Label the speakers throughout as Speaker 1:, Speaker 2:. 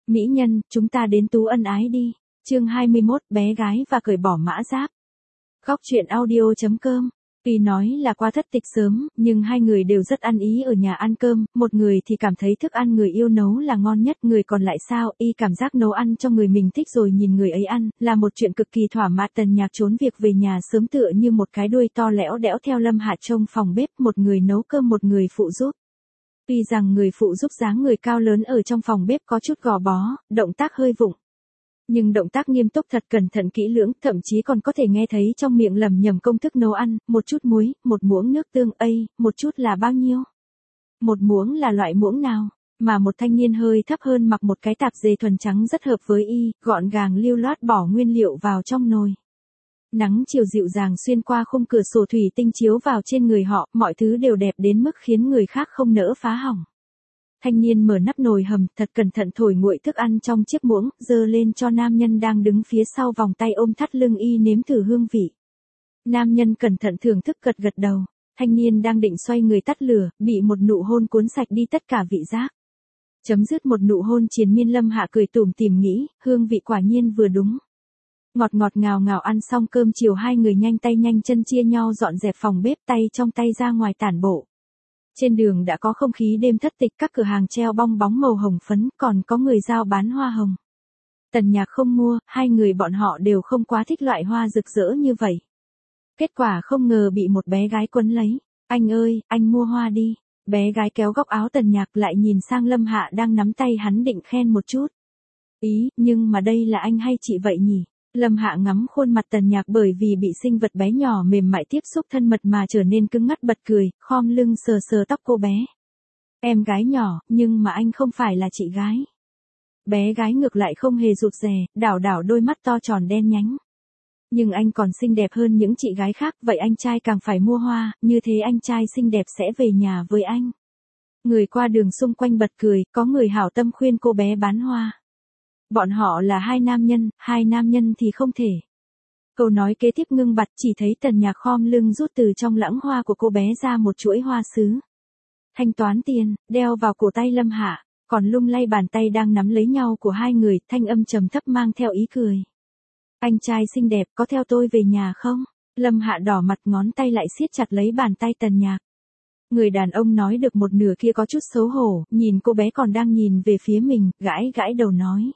Speaker 1: Mỹ nhân, chúng ta đến tú ân ái đi. Chương 21, bé gái và cởi bỏ mã giáp. Góc truyện audio.com. Tuy nói là qua thất tịch sớm, nhưng hai người đều rất ăn ý ở nhà ăn cơm, một người thì cảm thấy thức ăn người yêu nấu là ngon nhất, người còn lại sao, y cảm giác nấu ăn cho người mình thích rồi nhìn người ấy ăn, là một chuyện cực kỳ thỏa mãn. Tần Nhạc trốn việc về nhà sớm tựa như một cái đuôi to lẽo đẽo theo Lâm Hạ trông phòng bếp, một người nấu cơm một người phụ giúp. Tuy rằng người phụ giúp dáng người cao lớn ở trong phòng bếp có chút gò bó, động tác hơi vụng. Nhưng động tác nghiêm túc thật cẩn thận kỹ lưỡng, thậm chí còn có thể nghe thấy trong miệng lẩm nhẩm công thức nấu ăn, một chút muối, một muỗng nước tương, một chút là bao nhiêu? Một muỗng là loại muỗng nào? Mà một thanh niên hơi thấp hơn mặc một cái tạp dề thuần trắng rất hợp với y, gọn gàng lưu loát bỏ nguyên liệu vào trong nồi. Nắng chiều dịu dàng xuyên qua khung cửa sổ thủy tinh chiếu vào trên người họ, mọi thứ đều đẹp đến mức khiến người khác không nỡ phá hỏng. Thanh niên mở nắp nồi hầm, thật cẩn thận thổi nguội thức ăn trong chiếc muỗng, dơ lên cho nam nhân đang đứng phía sau vòng tay ôm thắt lưng y nếm thử hương vị. Nam nhân cẩn thận thưởng thức gật gật đầu. Thanh niên đang định xoay người tắt lửa, bị một nụ hôn cuốn sạch đi tất cả vị giác. Chấm dứt một nụ hôn triền miên, Lâm Hạ cười tủm tỉm nghĩ, hương vị quả nhiên vừa đúng. Ngọt ngọt ngào ngào ăn xong cơm chiều, hai người nhanh tay nhanh chân chia nhau dọn dẹp phòng bếp, tay trong tay ra ngoài tản bộ. Trên đường đã có không khí đêm thất tịch, các cửa hàng treo bong bóng màu hồng phấn, còn có người giao bán hoa hồng. Tần Nhạc không mua, hai người bọn họ đều không quá thích loại hoa rực rỡ như vậy. Kết quả không ngờ bị một bé gái quấn lấy. Anh ơi, anh mua hoa đi. Bé gái kéo góc áo Tần Nhạc lại nhìn sang Lâm Hạ đang nắm tay hắn định khen một chút. Ý, nhưng mà đây là anh hay chị vậy nhỉ? Lâm Hạ ngắm khuôn mặt Tần Nhạc bởi vì bị sinh vật bé nhỏ mềm mại tiếp xúc thân mật mà trở nên cứng ngắc, bật cười, khom lưng sờ sờ tóc cô bé. Em gái nhỏ, nhưng mà anh không phải là chị gái. Bé gái ngược lại không hề rụt rè, đảo đảo đôi mắt to tròn đen nhánh. Nhưng anh còn xinh đẹp hơn những chị gái khác, vậy anh trai càng phải mua hoa, như thế anh trai xinh đẹp sẽ về nhà với anh. Người qua đường xung quanh bật cười, có người hảo tâm khuyên cô bé bán hoa. Bọn họ là hai nam nhân thì không thể. Câu nói kế tiếp ngưng bặt, chỉ thấy Tần Nhạc khom lưng rút từ trong lãng hoa của cô bé ra một chuỗi hoa sứ. Thanh toán tiền, đeo vào cổ tay Lâm Hạ, còn lung lay bàn tay đang nắm lấy nhau của hai người, thanh âm trầm thấp mang theo ý cười. Anh trai xinh đẹp, có theo tôi về nhà không? Lâm Hạ đỏ mặt, ngón tay lại siết chặt lấy bàn tay Tần Nhạc. Người đàn ông nói được một nửa kia có chút xấu hổ, nhìn cô bé còn đang nhìn về phía mình, gãi gãi đầu nói.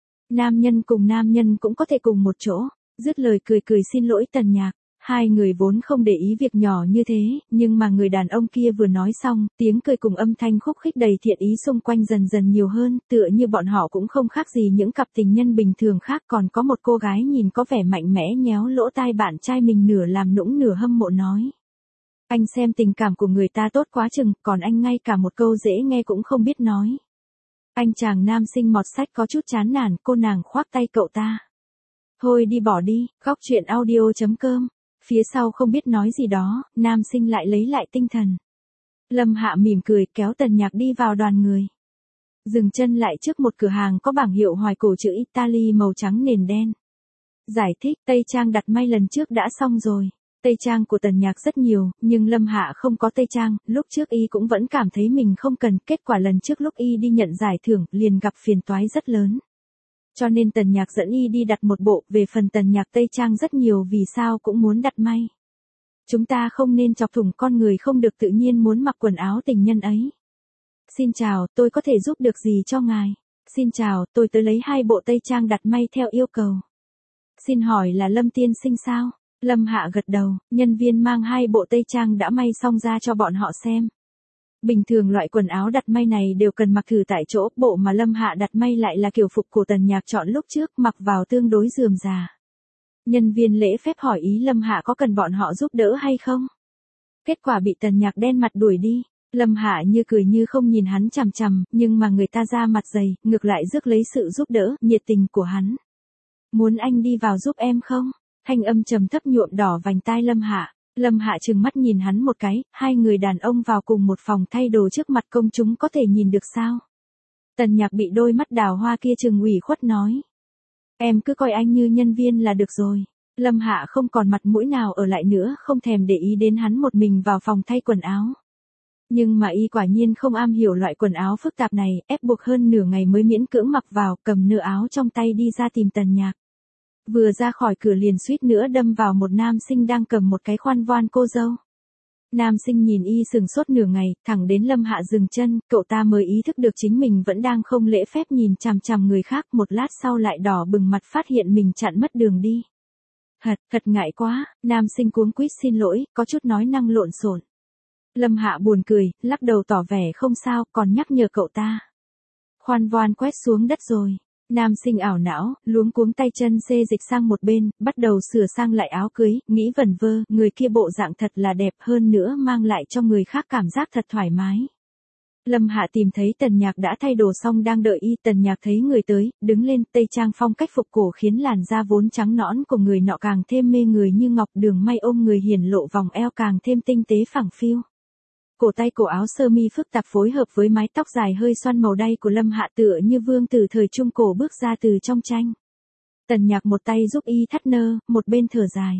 Speaker 1: Nam nhân cùng nam nhân cũng có thể cùng một chỗ. Dứt lời cười cười xin lỗi Tần Nhạc. Hai người vốn không để ý việc nhỏ như thế, nhưng mà người đàn ông kia vừa nói xong, tiếng cười cùng âm thanh khúc khích đầy thiện ý xung quanh dần dần nhiều hơn, tựa như bọn họ cũng không khác gì những cặp tình nhân bình thường khác. Còn có một cô gái nhìn có vẻ mạnh mẽ nhéo lỗ tai bạn trai mình, nửa làm nũng nửa hâm mộ nói. Anh xem tình cảm của người ta tốt quá chừng, còn anh ngay cả một câu dễ nghe cũng không biết nói. Anh chàng nam sinh mọt sách có chút chán nản, cô nàng khoác tay cậu ta. Thôi đi bỏ đi, góc truyện audio.com. Phía sau không biết nói gì đó, nam sinh lại lấy lại tinh thần. Lâm Hạ mỉm cười kéo Tần Nhạc đi vào đoàn người. Dừng chân lại trước một cửa hàng có bảng hiệu hoài cổ chữ Italy màu trắng nền đen. Giải thích, tây trang đặt may lần trước đã xong rồi. Tây trang của Tần Nhạc rất nhiều, nhưng Lâm Hạ không có tây trang, lúc trước y cũng vẫn cảm thấy mình không cần, kết quả lần trước lúc y đi nhận giải thưởng, liền gặp phiền toái rất lớn. Cho nên Tần Nhạc dẫn y đi đặt một bộ, về phần Tần Nhạc tây trang rất nhiều vì sao cũng muốn đặt may. Chúng ta không nên chọc thủng con người không được tự nhiên muốn mặc quần áo tình nhân ấy. Xin chào, tôi có thể giúp được gì cho ngài? Xin chào, tôi tới lấy 2 bộ tây trang đặt may theo yêu cầu. Xin hỏi là Lâm tiên sinh sao? Lâm Hạ gật đầu, nhân viên mang 2 bộ tây trang đã may xong ra cho bọn họ xem. Bình thường loại quần áo đặt may này đều cần mặc thử tại chỗ, bộ mà Lâm Hạ đặt may lại là kiểu phục của Tần Nhạc chọn lúc trước, mặc vào tương đối rườm rà. Nhân viên lễ phép hỏi ý Lâm Hạ có cần bọn họ giúp đỡ hay không? Kết quả bị Tần Nhạc đen mặt đuổi đi. Lâm Hạ như cười như không nhìn hắn chằm chằm, nhưng mà người ta ra mặt dày, ngược lại rước lấy sự giúp đỡ, nhiệt tình của hắn. Muốn anh đi vào giúp em không? Thanh âm trầm thấp nhuộm đỏ vành tai Lâm Hạ. Lâm Hạ trừng mắt nhìn hắn một cái, hai người đàn ông vào cùng một phòng thay đồ trước mặt công chúng có thể nhìn được sao? Tần Nhạc bị đôi mắt đào hoa kia trừng ủy khuất nói. Em cứ coi anh như nhân viên là được rồi. Lâm Hạ không còn mặt mũi nào ở lại nữa, không thèm để ý đến hắn, một mình vào phòng thay quần áo. Nhưng mà y quả nhiên không am hiểu loại quần áo phức tạp này, ép buộc hơn nửa ngày mới miễn cưỡng mặc vào, cầm nửa áo trong tay đi ra tìm Tần Nhạc. Vừa ra khỏi cửa liền suýt nữa đâm vào một nam sinh đang cầm một cái khoan voan cô dâu. Nam sinh nhìn y sừng sốt nửa ngày, thẳng đến Lâm Hạ dừng chân, cậu ta mới ý thức được chính mình vẫn đang không lễ phép nhìn chằm chằm người khác, một lát sau lại đỏ bừng mặt phát hiện mình chặn mất đường đi. Thật ngại quá, nam sinh cuống quýt xin lỗi, có chút nói năng lộn xộn. Lâm Hạ buồn cười, lắc đầu tỏ vẻ không sao, còn nhắc nhở cậu ta. Khoan voan quét xuống đất rồi. Nam sinh ảo não, luống cuống tay chân xê dịch sang một bên, bắt đầu sửa sang lại áo cưới, nghĩ vẩn vơ, người kia bộ dạng thật là đẹp hơn nữa mang lại cho người khác cảm giác thật thoải mái. Lâm Hạ tìm thấy Tần Nhạc đã thay đồ xong đang đợi y, Tần Nhạc thấy người tới, đứng lên, tây trang phong cách phục cổ khiến làn da vốn trắng nõn của người nọ càng thêm mê người như ngọc, đường may ôm người hiển lộ vòng eo càng thêm tinh tế phẳng phiu. Cổ tay cổ áo sơ mi phức tạp phối hợp với mái tóc dài hơi xoăn màu đay của Lâm Hạ tựa như vương tử thời trung cổ bước ra từ trong tranh. Tần Nhạc một tay giúp y thắt nơ, một bên thở dài.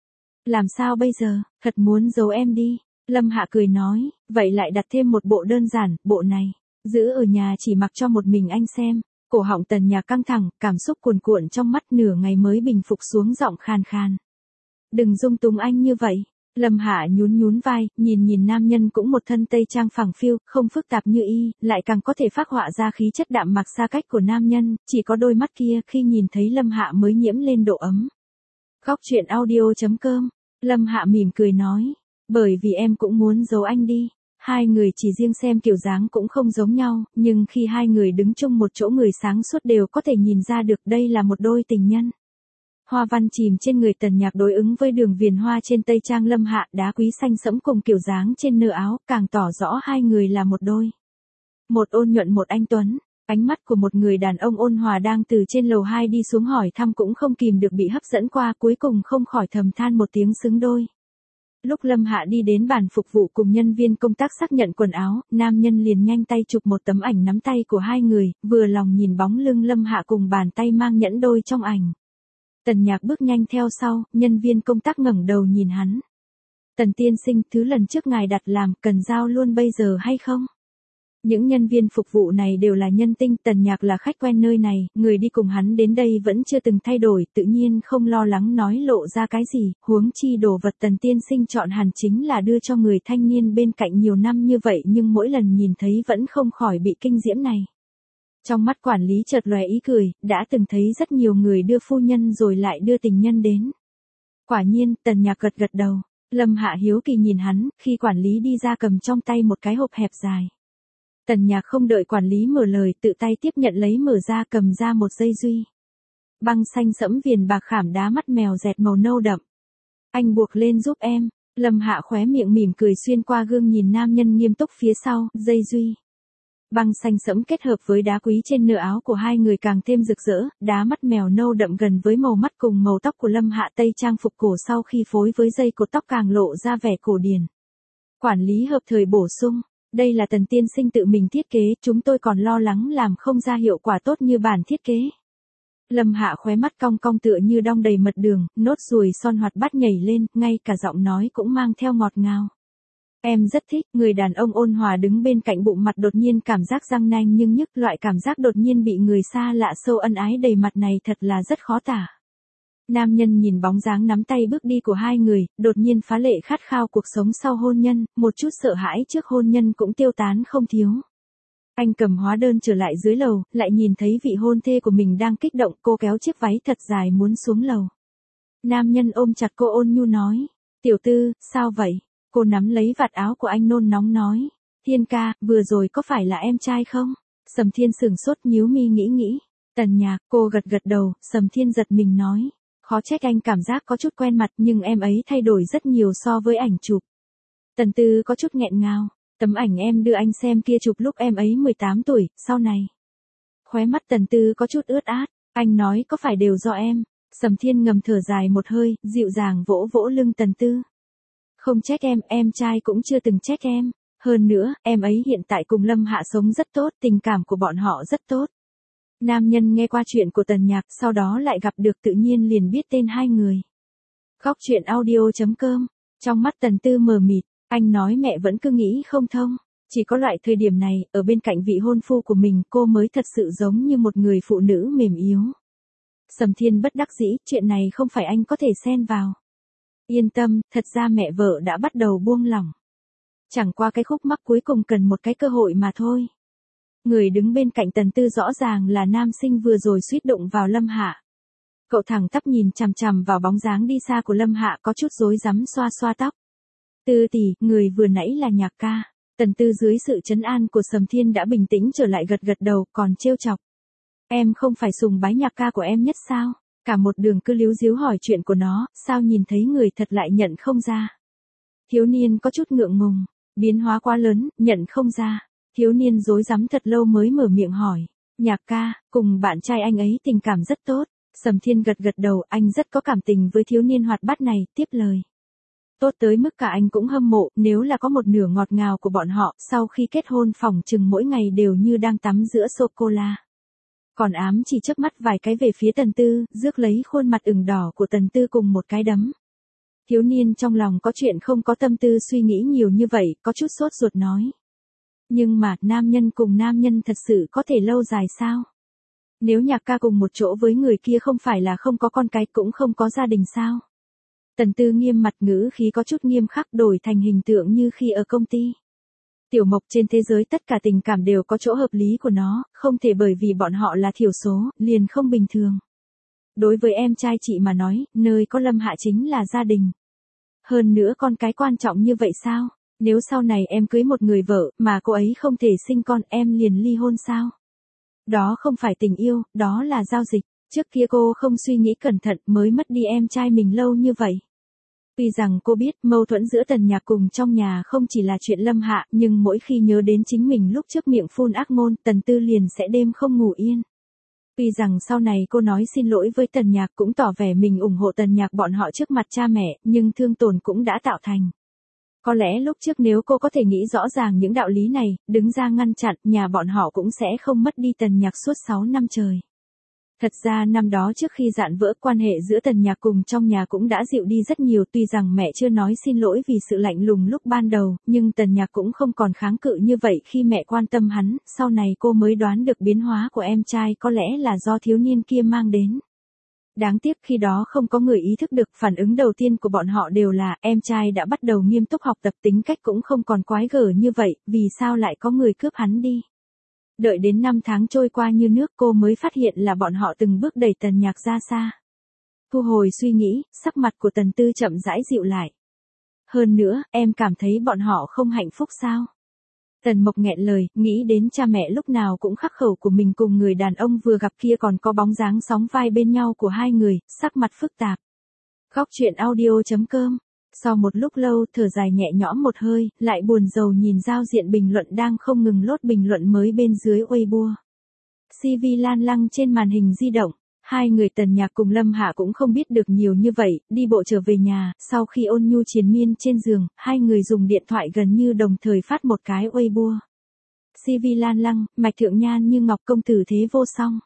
Speaker 1: Làm sao bây giờ, thật muốn giấu em đi. Lâm Hạ cười nói, vậy lại đặt thêm một bộ đơn giản, bộ này, giữ ở nhà chỉ mặc cho một mình anh xem. Cổ họng Tần Nhạc căng thẳng, cảm xúc cuồn cuộn trong mắt nửa ngày mới bình phục xuống giọng khàn khàn. Đừng dung túng anh như vậy. Lâm Hạ nhún vai, nhìn nam nhân cũng một thân tây trang phẳng phiu, không phức tạp như y, lại càng có thể phác họa ra khí chất đạm mạc xa cách của nam nhân, chỉ có đôi mắt kia khi nhìn thấy Lâm Hạ mới nhiễm lên độ ấm. Góc truyện audio.com, Lâm Hạ mỉm cười nói, bởi vì em cũng muốn giấu anh đi. Hai người chỉ riêng xem kiểu dáng cũng không giống nhau, nhưng khi hai người đứng chung một chỗ người sáng suốt đều có thể nhìn ra được đây là một đôi tình nhân. Hoa văn chìm trên người Tần Nhạc đối ứng với đường viền hoa trên tây trang Lâm Hạ, đá quý xanh sẫm cùng kiểu dáng trên nơ áo, càng tỏ rõ hai người là một đôi. Một ôn nhuận một anh tuấn, ánh mắt của một người đàn ông ôn hòa đang từ trên lầu 2 đi xuống hỏi thăm cũng không kìm được bị hấp dẫn qua, cuối cùng không khỏi thầm than một tiếng xứng đôi. Lúc Lâm Hạ đi đến bàn phục vụ cùng nhân viên công tác xác nhận quần áo, nam nhân liền nhanh tay chụp một tấm ảnh nắm tay của hai người, vừa lòng nhìn bóng lưng Lâm Hạ cùng bàn tay mang nhẫn đôi trong ảnh. Tần Nhạc bước nhanh theo sau, nhân viên công tác ngẩng đầu nhìn hắn. Tần tiên sinh, thứ lần trước ngài đặt làm, cần giao luôn bây giờ hay không? Những nhân viên phục vụ này đều là nhân tinh, Tần Nhạc là khách quen nơi này, người đi cùng hắn đến đây vẫn chưa từng thay đổi, tự nhiên không lo lắng nói lộ ra cái gì, huống chi đồ vật Tần tiên sinh chọn hẳn chính là đưa cho người thanh niên bên cạnh nhiều năm như vậy nhưng mỗi lần nhìn thấy vẫn không khỏi bị kinh diễm này. Trong mắt quản lý chợt lóe ý cười, đã từng thấy rất nhiều người đưa phu nhân rồi lại đưa tình nhân đến. Quả nhiên, Tần Nhạc gật đầu. Lâm Hạ hiếu kỳ nhìn hắn, khi quản lý đi ra cầm trong tay một cái hộp hẹp dài. Tần Nhạc không đợi quản lý mở lời, tự tay tiếp nhận lấy mở ra cầm ra một dây duy. Băng xanh sẫm viền bạc khảm đá mắt mèo dẹt màu nâu đậm. Anh buộc lên giúp em. Lâm Hạ khóe miệng mỉm cười xuyên qua gương nhìn nam nhân nghiêm túc phía sau, dây duy. Băng xanh sẫm kết hợp với đá quý trên nửa áo của hai người càng thêm rực rỡ, đá mắt mèo nâu đậm gần với màu mắt cùng màu tóc của Lâm Hạ tây trang phục cổ sau khi phối với dây cột tóc càng lộ ra vẻ cổ điển. Quản lý hợp thời bổ sung, đây là Tần tiên sinh tự mình thiết kế, chúng tôi còn lo lắng làm không ra hiệu quả tốt như bản thiết kế. Lâm Hạ khóe mắt cong cong tựa như đong đầy mật đường, nốt ruồi son hoạt bát nhảy lên, ngay cả giọng nói cũng mang theo ngọt ngào. Em rất thích, người đàn ông ôn hòa đứng bên cạnh bụng mặt đột nhiên cảm giác răng nanh nhưng nhức, loại cảm giác đột nhiên bị người xa lạ sâu ân ái đầy mặt này thật là rất khó tả. Nam nhân nhìn bóng dáng nắm tay bước đi của hai người, đột nhiên phá lệ khát khao cuộc sống sau hôn nhân, một chút sợ hãi trước hôn nhân cũng tiêu tán không thiếu. Anh cầm hóa đơn trở lại dưới lầu, lại nhìn thấy vị hôn thê của mình đang kích động, cô kéo chiếc váy thật dài muốn xuống lầu. Nam nhân ôm chặt cô ôn nhu nói, tiểu tư, sao vậy? Cô nắm lấy vạt áo của anh nôn nóng nói, Thiên ca, vừa rồi có phải là em trai không? Sầm Thiên sửng sốt nhíu mi nghĩ. Tần Nhạc, cô gật đầu, Sầm Thiên giật mình nói, khó trách anh cảm giác có chút quen mặt nhưng em ấy thay đổi rất nhiều so với ảnh chụp. Tần Tư có chút nghẹn ngào, tấm ảnh em đưa anh xem kia chụp lúc em ấy 18 tuổi, sau này. Khóe mắt Tần Tư có chút ướt át, anh nói có phải đều do em? Sầm Thiên ngầm thở dài một hơi, dịu dàng vỗ vỗ lưng Tần Tư. Không trách em trai cũng chưa từng trách em. Hơn nữa, em ấy hiện tại cùng Lâm Hạ sống rất tốt, tình cảm của bọn họ rất tốt. Nam nhân nghe qua chuyện của Tần Nhạc, sau đó lại gặp được tự nhiên liền biết tên hai người. Góc truyện audio.com, trong mắt Tần Tư mờ mịt, anh nói mẹ vẫn cứ nghĩ không thông. Chỉ có loại thời điểm này, ở bên cạnh vị hôn phu của mình cô mới thật sự giống như một người phụ nữ mềm yếu. Sầm Thiên bất đắc dĩ, chuyện này không phải anh có thể xen vào. Yên tâm, thật ra mẹ vợ đã bắt đầu buông lỏng. Chẳng qua cái khúc mắc cuối cùng cần một cái cơ hội mà thôi. Người đứng bên cạnh Tần Tư rõ ràng là nam sinh vừa rồi suýt đụng vào Lâm Hạ. Cậu thẳng tắp nhìn chằm chằm vào bóng dáng đi xa của Lâm Hạ có chút rối rắm xoa xoa tóc. Tư tỷ, người vừa nãy là Nhạc ca. Tần Tư dưới sự trấn an của Sầm Thiên đã bình tĩnh trở lại gật gật đầu còn trêu chọc. Em không phải sùng bái Nhạc ca của em nhất sao? Cả một đường cứ líu díu hỏi chuyện của nó, sao nhìn thấy người thật lại nhận không ra. Thiếu niên có chút ngượng ngùng, biến hóa quá lớn, nhận không ra. Thiếu niên rối rắm thật lâu mới mở miệng hỏi. Nhạc ca, cùng bạn trai anh ấy tình cảm rất tốt. Sầm Thiên gật gật đầu, anh rất có cảm tình với thiếu niên hoạt bát này, tiếp lời. Tốt tới mức cả anh cũng hâm mộ, nếu là có một nửa ngọt ngào của bọn họ, sau khi kết hôn phỏng chừng mỗi ngày đều như đang tắm giữa sô-cô-la. Còn ám chỉ chớp mắt vài cái về phía Tần Tư, rước lấy khuôn mặt ửng đỏ của Tần Tư cùng một cái đấm. Thiếu niên trong lòng có chuyện không có tâm tư suy nghĩ nhiều như vậy, có chút sốt ruột nói. Nhưng mà, nam nhân cùng nam nhân thật sự có thể lâu dài sao? Nếu Nhạc ca cùng một chỗ với người kia không phải là không có con cái cũng không có gia đình sao? Tần Tư nghiêm mặt ngữ khí có chút nghiêm khắc đổi thành hình tượng như khi ở công ty. Tiểu Mộc trên thế giới tất cả tình cảm đều có chỗ hợp lý của nó, không thể bởi vì bọn họ là thiểu số, liền không bình thường. Đối với em trai chị mà nói, nơi có Lâm Hạ chính là gia đình. Hơn nữa con cái quan trọng như vậy sao? Nếu sau này em cưới một người vợ, mà cô ấy không thể sinh con, em liền ly hôn sao? Đó không phải tình yêu, đó là giao dịch. Trước kia cô không suy nghĩ cẩn thận mới mất đi em trai mình lâu như vậy. Tuy rằng cô biết mâu thuẫn giữa Tần Nhạc cùng trong nhà không chỉ là chuyện Lâm Hạ, nhưng mỗi khi nhớ đến chính mình lúc trước miệng phun ác ngôn, Tần Tư liền sẽ đêm không ngủ yên. Tuy rằng sau này cô nói xin lỗi với Tần Nhạc cũng tỏ vẻ mình ủng hộ Tần Nhạc bọn họ trước mặt cha mẹ, nhưng thương tổn cũng đã tạo thành. Có lẽ lúc trước nếu cô có thể nghĩ rõ ràng những đạo lý này, đứng ra ngăn chặn, nhà bọn họ cũng sẽ không mất đi Tần Nhạc suốt 6 năm trời. Thật ra năm đó trước khi dạn vỡ quan hệ giữa Tần Nhạc cùng trong nhà cũng đã dịu đi rất nhiều, tuy rằng mẹ chưa nói xin lỗi vì sự lạnh lùng lúc ban đầu, nhưng Tần Nhạc cũng không còn kháng cự như vậy khi mẹ quan tâm hắn, sau này cô mới đoán được biến hóa của em trai có lẽ là do thiếu niên kia mang đến. Đáng tiếc khi đó không có người ý thức được, phản ứng đầu tiên của bọn họ đều là em trai đã bắt đầu nghiêm túc học tập, tính cách cũng không còn quái gở như vậy, vì sao lại có người cướp hắn đi. Đợi đến 5 tháng trôi qua như nước cô mới phát hiện là bọn họ từng bước đẩy Tần Nhạc ra xa. Thu hồi suy nghĩ, sắc mặt của Tần Tư chậm rãi dịu lại. Hơn nữa, em cảm thấy bọn họ không hạnh phúc sao? Tần Mộc nghẹn lời, nghĩ đến cha mẹ lúc nào cũng khắc khẩu của mình cùng người đàn ông vừa gặp kia còn có bóng dáng sóng vai bên nhau của hai người, sắc mặt phức tạp. Khóc chuyện audio.com. Sau một lúc lâu thở dài nhẹ nhõm một hơi, lại buồn rầu nhìn giao diện bình luận đang không ngừng lốt bình luận mới bên dưới Weibo. CV lan lăng trên màn hình di động. Hai người Tần Nhạc cùng Lâm Hạ cũng không biết được nhiều như vậy, đi bộ trở về nhà, sau khi ôn nhu triền miên trên giường, hai người dùng điện thoại gần như đồng thời phát một cái Weibo. CV lan lăng, mạch thượng nhan như ngọc công tử thế vô song.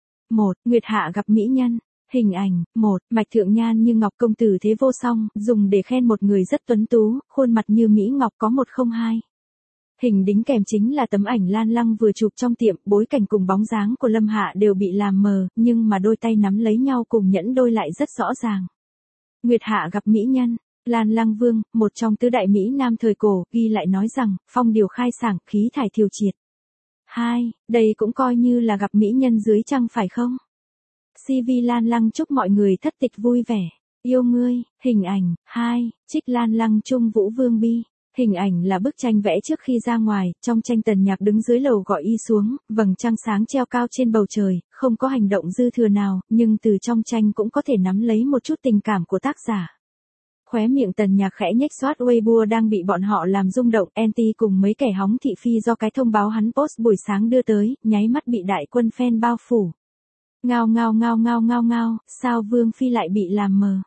Speaker 1: 1. Nguyệt Hạ gặp mỹ nhân. Hình ảnh, 1. Mạch thượng nhan như ngọc công tử thế vô song, dùng để khen một người rất tuấn tú, khuôn mặt như mỹ ngọc có 102. Hình đính kèm chính là tấm ảnh Lan Lăng vừa chụp trong tiệm, bối cảnh cùng bóng dáng của Lâm Hạ đều bị làm mờ, nhưng mà đôi tay nắm lấy nhau cùng nhẫn đôi lại rất rõ ràng. Nguyệt Hạ gặp mỹ nhân. Lan Lăng Vương, một trong tứ đại Mỹ Nam thời cổ, ghi lại nói rằng, phong điều khai sảng, khí thải thiều triệt. 2. Đây cũng coi như là gặp mỹ nhân dưới trăng phải không? CV Lan Lăng chúc mọi người thất tịch vui vẻ. Yêu ngươi. Hình ảnh. 2. Trích Lan Lăng Trung Vũ Vương Bi. Hình ảnh là bức tranh vẽ trước khi ra ngoài, trong tranh Tần Nhạc đứng dưới lầu gọi y xuống, vầng trăng sáng treo cao trên bầu trời, không có hành động dư thừa nào, nhưng từ trong tranh cũng có thể nắm lấy một chút tình cảm của tác giả. Khóe miệng Tần Nhạc khẽ nhếch soát Weibo đang bị bọn họ làm rung động, anti cùng mấy kẻ hóng thị phi do cái thông báo hắn post buổi sáng đưa tới, nháy mắt bị đại quân fan bao phủ. Ngao ngao ngao ngao ngao ngao, sao Vương Phi lại bị làm mờ?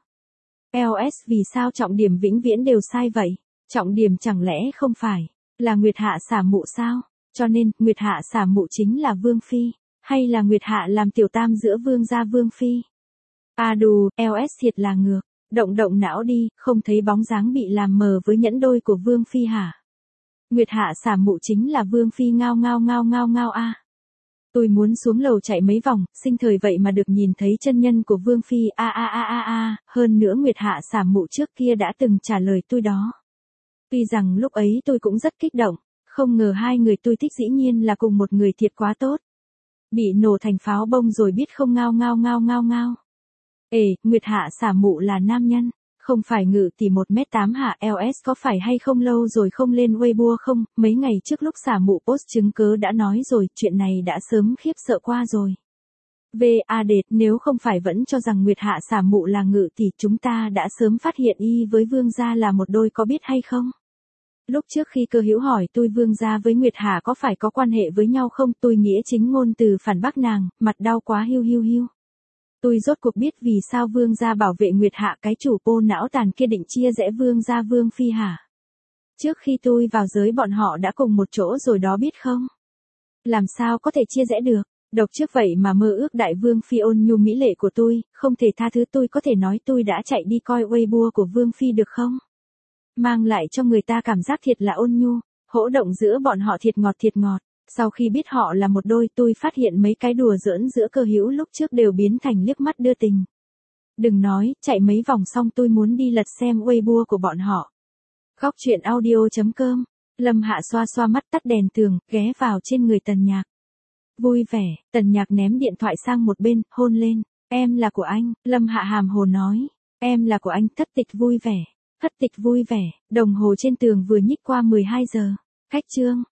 Speaker 1: LS vì sao trọng điểm vĩnh viễn đều sai vậy? Trọng điểm chẳng lẽ không phải là Nguyệt Hạ xả mụ sao? Cho nên, Nguyệt Hạ xả mụ chính là Vương Phi, hay là Nguyệt Hạ làm tiểu tam giữa Vương gia Vương Phi? À đù, LS thiệt là ngược, động não đi, không thấy bóng dáng bị làm mờ với nhẫn đôi của Vương Phi hả? Nguyệt Hạ xả mụ chính là Vương Phi ngao ngao ngao ngao ngao a. Tôi muốn xuống lầu chạy mấy vòng, sinh thời vậy mà được nhìn thấy chân nhân của Vương Phi a a a a a, hơn nữa Nguyệt Hạ xả mụ trước kia đã từng trả lời tôi đó. Tuy rằng lúc ấy tôi cũng rất kích động, không ngờ hai người tôi thích dĩ nhiên là cùng một người thiệt quá tốt. Bị nổ thành pháo bông rồi biết không ngao ngao ngao ngao ngao. Ê, Nguyệt Hạ xả mụ là nam nhân, không phải Ngự tỷ 1m8 hả? LS có phải hay không, lâu rồi không lên Weibo không? Mấy ngày trước lúc xả mụ post chứng cớ đã nói rồi, chuyện này đã sớm khiếp sợ qua rồi. VA đệt, nếu không phải vẫn cho rằng Nguyệt Hạ xả mụ là Ngự tỷ, chúng ta đã sớm phát hiện y với Vương gia là một đôi, có biết hay không? Lúc trước khi Cơ Hữu hỏi tôi Vương gia với Nguyệt Hạ có phải có quan hệ với nhau không, tôi nghĩa chính ngôn từ phản bác nàng, mặt đau quá hiu hiu hiu. Tôi rốt cuộc biết vì sao Vương gia bảo vệ Nguyệt Hạ, cái chủ pô não tàn kia định chia rẽ Vương gia Vương Phi hả? Trước khi tôi vào giới bọn họ đã cùng một chỗ rồi đó biết không? Làm sao có thể chia rẽ được? Độc trước vậy mà mơ ước đại Vương Phi ôn nhu mỹ lệ của tôi, không thể tha thứ. Tôi có thể nói tôi đã chạy đi coi Weibo của Vương Phi được không? Mang lại cho người ta cảm giác thiệt là ôn nhu, hỗ động giữa bọn họ thiệt ngọt thiệt ngọt. Sau khi biết họ là một đôi, tôi phát hiện mấy cái đùa giỡn giữa Cơ Hữu lúc trước đều biến thành liếc mắt đưa tình. Đừng nói, chạy mấy vòng xong tôi muốn đi lật xem Weibo của bọn họ. Khóc chuyện audio.com. Lâm Hạ xoa xoa mắt, tắt đèn tường, ghé vào trên người Tần Nhạc. Vui vẻ, Tần Nhạc ném điện thoại sang một bên, hôn lên. Em là của anh, Lâm Hạ hàm hồ nói. Em là của anh. Thất tịch vui vẻ. Thất tịch vui vẻ, đồng hồ trên tường vừa nhích qua 12 giờ. Khách trương.